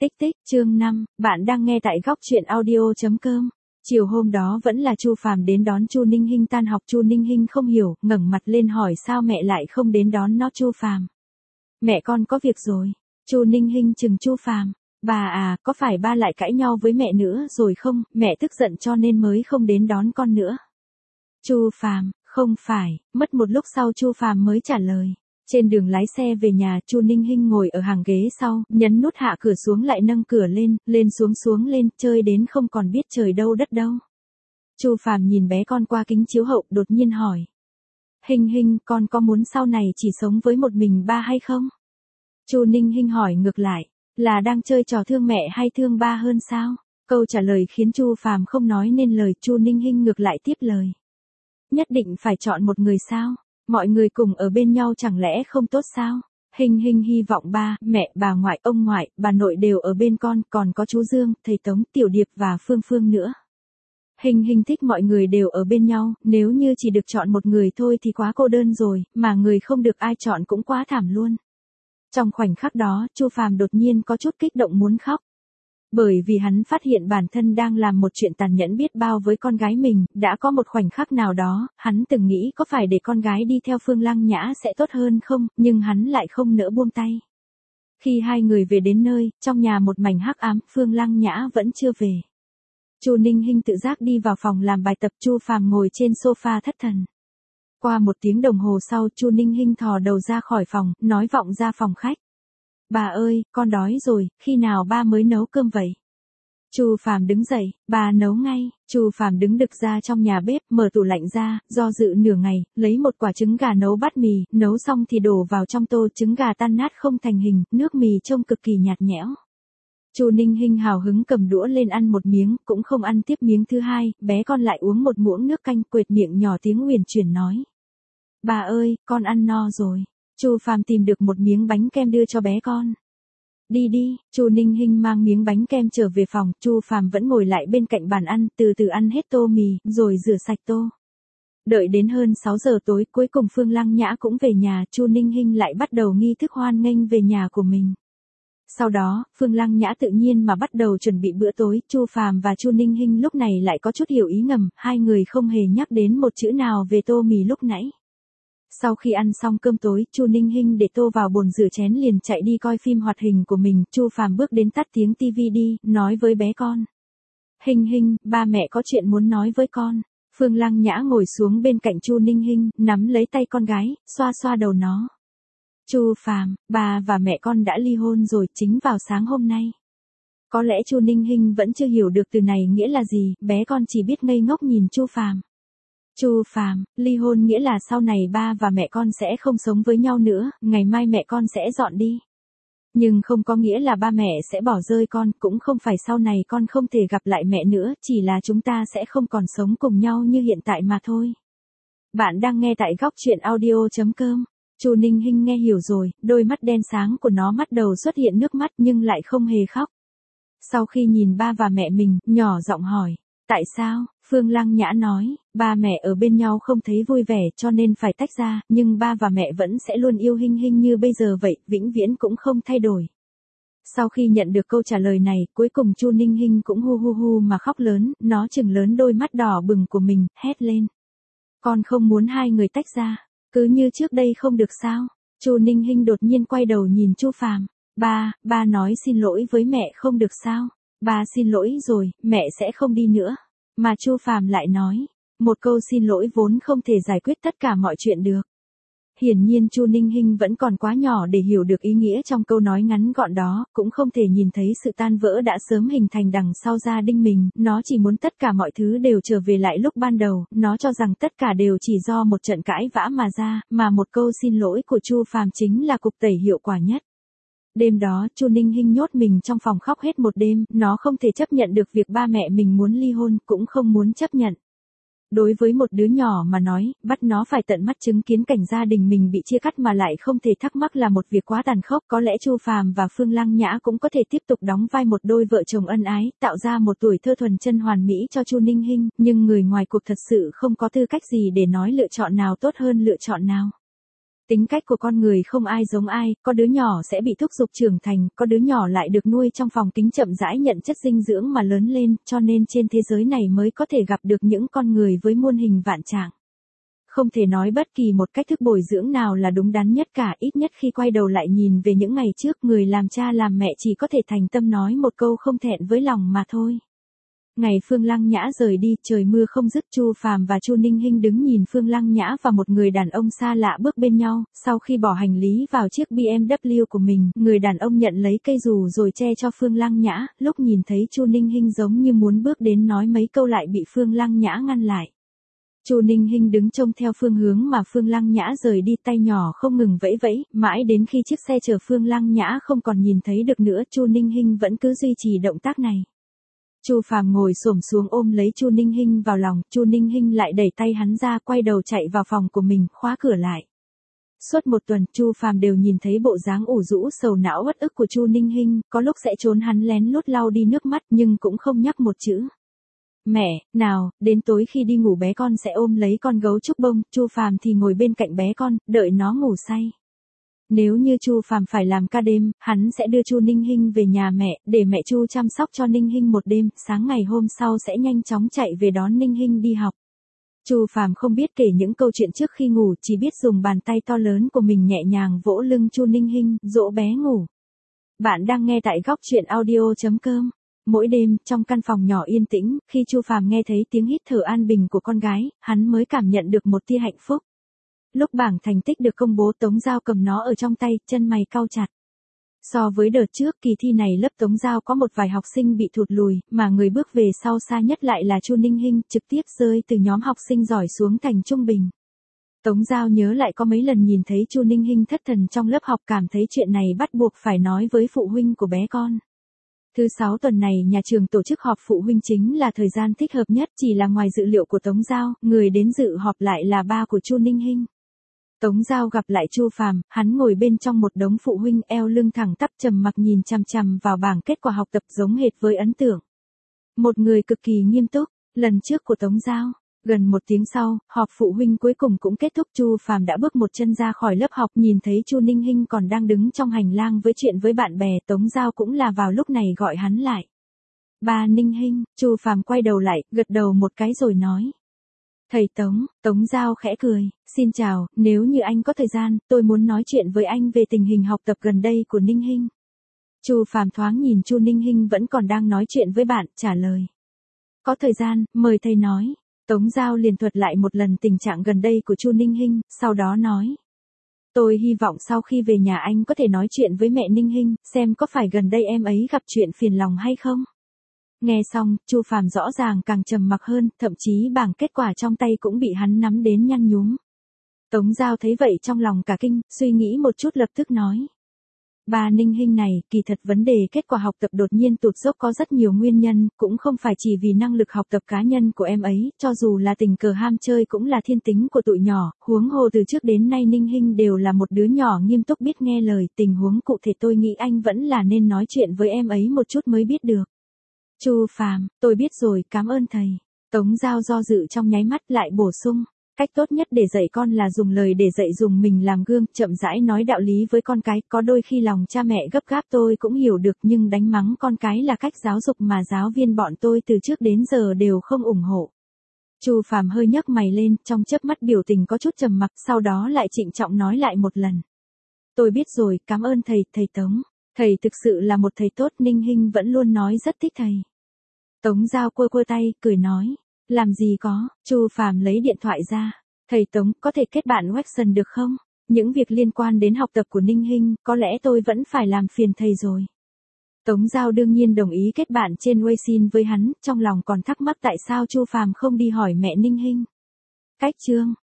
Tích tích, chương 5, bạn đang nghe tại góc truyện audio.com. Chiều hôm đó vẫn là Chu Phàm đến đón Chu Ninh Hinh tan học. Chu Ninh Hinh không hiểu, ngẩng mặt lên hỏi sao mẹ lại không đến đón nó. Chu Phàm: Mẹ con có việc rồi. Chu Ninh Hinh chừng Chu Phàm: Bà à, có phải ba lại cãi nhau với mẹ nữa rồi không, mẹ tức giận cho nên mới không đến đón con nữa. Chu Phàm: Không phải. Mất một lúc sau Chu Phàm mới trả lời. Trên đường lái xe về nhà, Chu Ninh Hinh ngồi ở hàng ghế sau, nhấn nút hạ cửa xuống lại nâng cửa lên, lên xuống lên, chơi đến không còn biết trời đâu đất đâu. Chu Phàm nhìn bé con qua kính chiếu hậu, đột nhiên hỏi: Hinh Hinh, con có muốn sau này chỉ sống với một mình ba hay không? Chu Ninh Hinh hỏi ngược lại: Là đang chơi trò thương mẹ hay thương ba hơn sao? Câu trả lời khiến Chu Phàm không nói nên lời. Chu Ninh Hinh ngược lại tiếp lời: Nhất định phải chọn một người sao? Mọi người cùng ở bên nhau chẳng lẽ không tốt sao? Hinh Hinh hy vọng ba, mẹ, bà ngoại, ông ngoại, bà nội đều ở bên con, còn có chú Dương, thầy Tống, Tiểu Điệp và Phương Phương nữa. Hinh Hinh thích mọi người đều ở bên nhau, nếu như chỉ được chọn một người thôi thì quá cô đơn rồi, mà người không được ai chọn cũng quá thảm luôn. Trong khoảnh khắc đó, Chu Phàm đột nhiên có chút kích động muốn khóc. Bởi vì hắn phát hiện bản thân đang làm một chuyện tàn nhẫn biết bao với con gái mình. Đã có một khoảnh khắc nào đó, hắn từng nghĩ có phải để con gái đi theo Phương Lăng Nhã sẽ tốt hơn không, nhưng hắn lại không nỡ buông tay. Khi hai người về đến nơi, trong nhà một mảnh hắc ám, Phương Lăng Nhã vẫn chưa về. Chu Ninh Hinh tự giác đi vào phòng làm bài tập. Chu Phàm ngồi trên sofa thất thần. Qua một tiếng đồng hồ sau, Chu Ninh Hinh thò đầu ra khỏi phòng, nói vọng ra phòng khách: Bà ơi, con đói rồi, khi nào ba mới nấu cơm vậy? Chu Phàm đứng dậy: Bà nấu ngay. Chu Phàm đứng đực ra trong nhà bếp, mở tủ lạnh ra, do dự nửa ngày, lấy một quả trứng gà nấu bát mì, nấu xong thì đổ vào trong tô. Trứng gà tan nát không thành hình, nước mì trông cực kỳ nhạt nhẽo. Chu Ninh Hinh hào hứng cầm đũa lên ăn một miếng, cũng không ăn tiếp miếng thứ hai. Bé con lại uống một muỗng nước canh, quệt miệng nhỏ tiếng huyền chuyển nói: Bà ơi, con ăn no rồi. Chu Phàm tìm được một miếng bánh kem đưa cho bé con. Đi đi. Chu Ninh Hinh mang miếng bánh kem trở về phòng. Chu Phàm vẫn ngồi lại bên cạnh bàn ăn, từ từ ăn hết tô mì, rồi rửa sạch tô. Đợi đến hơn 6 giờ tối, cuối cùng Phương Lăng Nhã cũng về nhà. Chu Ninh Hinh lại bắt đầu nghi thức hoan nghênh về nhà của mình. Sau đó, Phương Lăng Nhã tự nhiên mà bắt đầu chuẩn bị bữa tối. Chu Phàm và Chu Ninh Hinh lúc này lại có chút hiểu ý ngầm, hai người không hề nhắc đến một chữ nào về tô mì lúc nãy. Sau khi ăn xong cơm tối, Chu Ninh Hinh để tô vào bồn rửa chén liền chạy đi coi phim hoạt hình của mình. Chu Phàm bước đến tắt tiếng tivi đi, nói với bé con: Hinh Hinh, ba mẹ có chuyện muốn nói với con. Phương Lăng Nhã ngồi xuống bên cạnh Chu Ninh Hinh, nắm lấy tay con gái, xoa xoa đầu nó. Chu Phàm: Bà và mẹ con đã ly hôn rồi, chính vào sáng hôm nay. Có lẽ Chu Ninh Hinh vẫn chưa hiểu được từ này nghĩa là gì, bé con chỉ biết ngây ngốc nhìn Chu Phàm. Chu Phàm: Ly hôn nghĩa là sau này ba và mẹ con sẽ không sống với nhau nữa, ngày mai mẹ con sẽ dọn đi. Nhưng không có nghĩa là ba mẹ sẽ bỏ rơi con, cũng không phải sau này con không thể gặp lại mẹ nữa, chỉ là chúng ta sẽ không còn sống cùng nhau như hiện tại mà thôi. Bạn đang nghe tại góc truyện audio.com. Chu Ninh Hinh nghe hiểu rồi, đôi mắt đen sáng của nó bắt đầu xuất hiện nước mắt nhưng lại không hề khóc. Sau khi nhìn ba và mẹ mình, nhỏ giọng hỏi: Tại sao? Phương Lăng Nhã nói: Ba mẹ ở bên nhau không thấy vui vẻ cho nên phải tách ra, nhưng ba và mẹ vẫn sẽ luôn yêu Hinh Hinh như bây giờ vậy, vĩnh viễn cũng không thay đổi. Sau khi nhận được câu trả lời này, cuối cùng Chu Ninh Hinh cũng hu hu hu mà khóc lớn, nó trừng lớn đôi mắt đỏ bừng của mình, hét lên: Con không muốn hai người tách ra, cứ như trước đây không được sao? Chu Ninh Hinh đột nhiên quay đầu nhìn Chu Phàm: Ba nói xin lỗi với mẹ không được sao? Ba xin lỗi rồi, mẹ sẽ không đi nữa. Mà Chu Phàm lại nói: Một câu xin lỗi vốn không thể giải quyết tất cả mọi chuyện được. Hiển nhiên Chu Ninh Hinh vẫn còn quá nhỏ để hiểu được ý nghĩa trong câu nói ngắn gọn đó, cũng không thể nhìn thấy sự tan vỡ đã sớm hình thành đằng sau gia đình mình. Nó chỉ muốn tất cả mọi thứ đều trở về lại lúc ban đầu. Nó cho rằng tất cả đều chỉ do một trận cãi vã mà ra, mà một câu xin lỗi của Chu Phàm chính là cục tẩy hiệu quả nhất. Đêm đó, Chu Ninh Hinh nhốt mình trong phòng khóc hết một đêm. Nó không thể chấp nhận được việc ba mẹ mình muốn ly hôn, cũng không muốn chấp nhận. Đối với một đứa nhỏ mà nói, bắt nó phải tận mắt chứng kiến cảnh gia đình mình bị chia cắt mà lại không thể thắc mắc là một việc quá tàn khốc. Có lẽ Chu Phàm và Phương Lăng Nhã cũng có thể tiếp tục đóng vai một đôi vợ chồng ân ái, tạo ra một tuổi thơ thuần chân hoàn mỹ cho Chu Ninh Hinh, nhưng người ngoài cuộc thật sự không có tư cách gì để nói lựa chọn nào tốt hơn lựa chọn nào. Tính cách của con người không ai giống ai, có đứa nhỏ sẽ bị thúc giục trưởng thành, có đứa nhỏ lại được nuôi trong phòng kính chậm rãi nhận chất dinh dưỡng mà lớn lên, cho nên trên thế giới này mới có thể gặp được những con người với muôn hình vạn trạng. Không thể nói bất kỳ một cách thức bồi dưỡng nào là đúng đắn nhất cả, ít nhất khi quay đầu lại nhìn về những ngày trước, người làm cha làm mẹ chỉ có thể thành tâm nói một câu không thẹn với lòng mà thôi. Ngày Phương Lăng Nhã rời đi, trời mưa không dứt, Chu Phàm và Chu Ninh Hinh đứng nhìn Phương Lăng Nhã và một người đàn ông xa lạ bước bên nhau, sau khi bỏ hành lý vào chiếc BMW của mình, người đàn ông nhận lấy cây dù rồi che cho Phương Lăng Nhã, lúc nhìn thấy Chu Ninh Hinh giống như muốn bước đến nói mấy câu lại bị Phương Lăng Nhã ngăn lại. Chu Ninh Hinh đứng trông theo phương hướng mà Phương Lăng Nhã rời đi, tay nhỏ không ngừng vẫy vẫy, mãi đến khi chiếc xe chở Phương Lăng Nhã không còn nhìn thấy được nữa, Chu Ninh Hinh vẫn cứ duy trì động tác này. Chu Phàm ngồi xổm xuống ôm lấy Chu Ninh Hinh vào lòng, Chu Ninh Hinh lại đẩy tay hắn ra, quay đầu chạy vào phòng của mình, khóa cửa lại. Suốt một tuần, Chu Phàm đều nhìn thấy bộ dáng ủ rũ sầu não uất ức của Chu Ninh Hinh, có lúc sẽ trốn hắn lén lút lau đi nước mắt nhưng cũng không nhắc một chữ. Mẹ, nào, đến tối khi đi ngủ bé con sẽ ôm lấy con gấu trúc bông, Chu Phàm thì ngồi bên cạnh bé con, đợi nó ngủ say. Nếu như Chu Phàm phải làm ca đêm, hắn sẽ đưa Chu Ninh Hinh về nhà mẹ, để mẹ Chu chăm sóc cho Ninh Hinh một đêm, sáng ngày hôm sau sẽ nhanh chóng chạy về đón Ninh Hinh đi học. Chu Phàm không biết kể những câu chuyện trước khi ngủ, chỉ biết dùng bàn tay to lớn của mình nhẹ nhàng vỗ lưng Chu Ninh Hinh, dỗ bé ngủ. Bạn đang nghe tại góc truyện audio.com. Mỗi đêm, trong căn phòng nhỏ yên tĩnh, khi Chu Phàm nghe thấy tiếng hít thở an bình của con gái, hắn mới cảm nhận được một tia hạnh phúc. Lúc bảng thành tích được công bố, Tống Giao cầm nó ở trong tay, chân mày cau chặt. So với đợt trước, kỳ thi này lớp Tống Giao có một vài học sinh bị thụt lùi, mà người bước về sau xa nhất lại là Chu Ninh Hinh, trực tiếp rơi từ nhóm học sinh giỏi xuống thành trung bình. Tống Giao nhớ lại có mấy lần nhìn thấy Chu Ninh Hinh thất thần trong lớp học, cảm thấy chuyện này bắt buộc phải nói với phụ huynh của bé con. Thứ 6 tuần này nhà trường tổ chức họp phụ huynh chính là thời gian thích hợp nhất, chỉ là ngoài dự liệu của Tống Giao, người đến dự họp lại là ba của Chu Ninh Hinh. Tống Giao gặp lại Chu Phàm, hắn ngồi bên trong một đống phụ huynh, eo lưng thẳng tắp trầm mặc nhìn chằm chằm vào bảng kết quả học tập giống hệt với ấn tượng. Một người cực kỳ nghiêm túc, lần trước của Tống Giao. Gần một tiếng sau, họp phụ huynh cuối cùng cũng kết thúc, Chu Phàm đã bước một chân ra khỏi lớp học, nhìn thấy Chu Ninh Hinh còn đang đứng trong hành lang với chuyện với bạn bè, Tống Giao cũng là vào lúc này gọi hắn lại. Ba Ninh Hinh, Chu Phàm quay đầu lại, gật đầu một cái rồi nói. Thầy Tống, Tống Giao khẽ cười, xin chào, nếu như anh có thời gian, tôi muốn nói chuyện với anh về tình hình học tập gần đây của Ninh Hinh. Chu Phàm thoáng nhìn Chu Ninh Hinh vẫn còn đang nói chuyện với bạn, trả lời. Có thời gian, mời thầy nói. Tống Giao liền thuật lại một lần tình trạng gần đây của Chu Ninh Hinh, sau đó nói. Tôi hy vọng sau khi về nhà anh có thể nói chuyện với mẹ Ninh Hinh, xem có phải gần đây em ấy gặp chuyện phiền lòng hay không. Nghe xong, Chu Phàm rõ ràng càng trầm mặc hơn, thậm chí bảng kết quả trong tay cũng bị hắn nắm đến nhăn nhúm. Tống Giao thấy vậy trong lòng cả kinh, suy nghĩ một chút lập tức nói. Bà Ninh Hinh này, kỳ thật vấn đề kết quả học tập đột nhiên tụt dốc có rất nhiều nguyên nhân, cũng không phải chỉ vì năng lực học tập cá nhân của em ấy, cho dù là tình cờ ham chơi cũng là thiên tính của tụi nhỏ, huống hồ từ trước đến nay Ninh Hinh đều là một đứa nhỏ nghiêm túc biết nghe lời, tình huống cụ thể tôi nghĩ anh vẫn là nên nói chuyện với em ấy một chút mới biết được. Chu Phàm, tôi biết rồi, cảm ơn thầy. Tống Giao do dự trong nháy mắt lại bổ sung. Cách tốt nhất để dạy con là dùng lời để dạy, dùng mình làm gương, chậm rãi nói đạo lý với con cái, có đôi khi lòng cha mẹ gấp gáp tôi cũng hiểu được, nhưng đánh mắng con cái là cách giáo dục mà giáo viên bọn tôi từ trước đến giờ đều không ủng hộ. Chu Phàm hơi nhấc mày lên, trong chớp mắt biểu tình có chút trầm mặc, sau đó lại trịnh trọng nói lại một lần. Tôi biết rồi, cảm ơn thầy, thầy Tống. Thầy thực sự là một thầy tốt, Ninh Hinh vẫn luôn nói rất thích thầy. Tống Giao quơ quơ tay, cười nói. Làm gì có, Chu Phàm lấy điện thoại ra. Thầy Tống, có thể kết bạn Watson được không? Những việc liên quan đến học tập của Ninh Hinh, có lẽ tôi vẫn phải làm phiền thầy rồi. Tống Giao đương nhiên đồng ý kết bạn trên Weixin với hắn, trong lòng còn thắc mắc tại sao Chu Phàm không đi hỏi mẹ Ninh Hinh. Cách chương.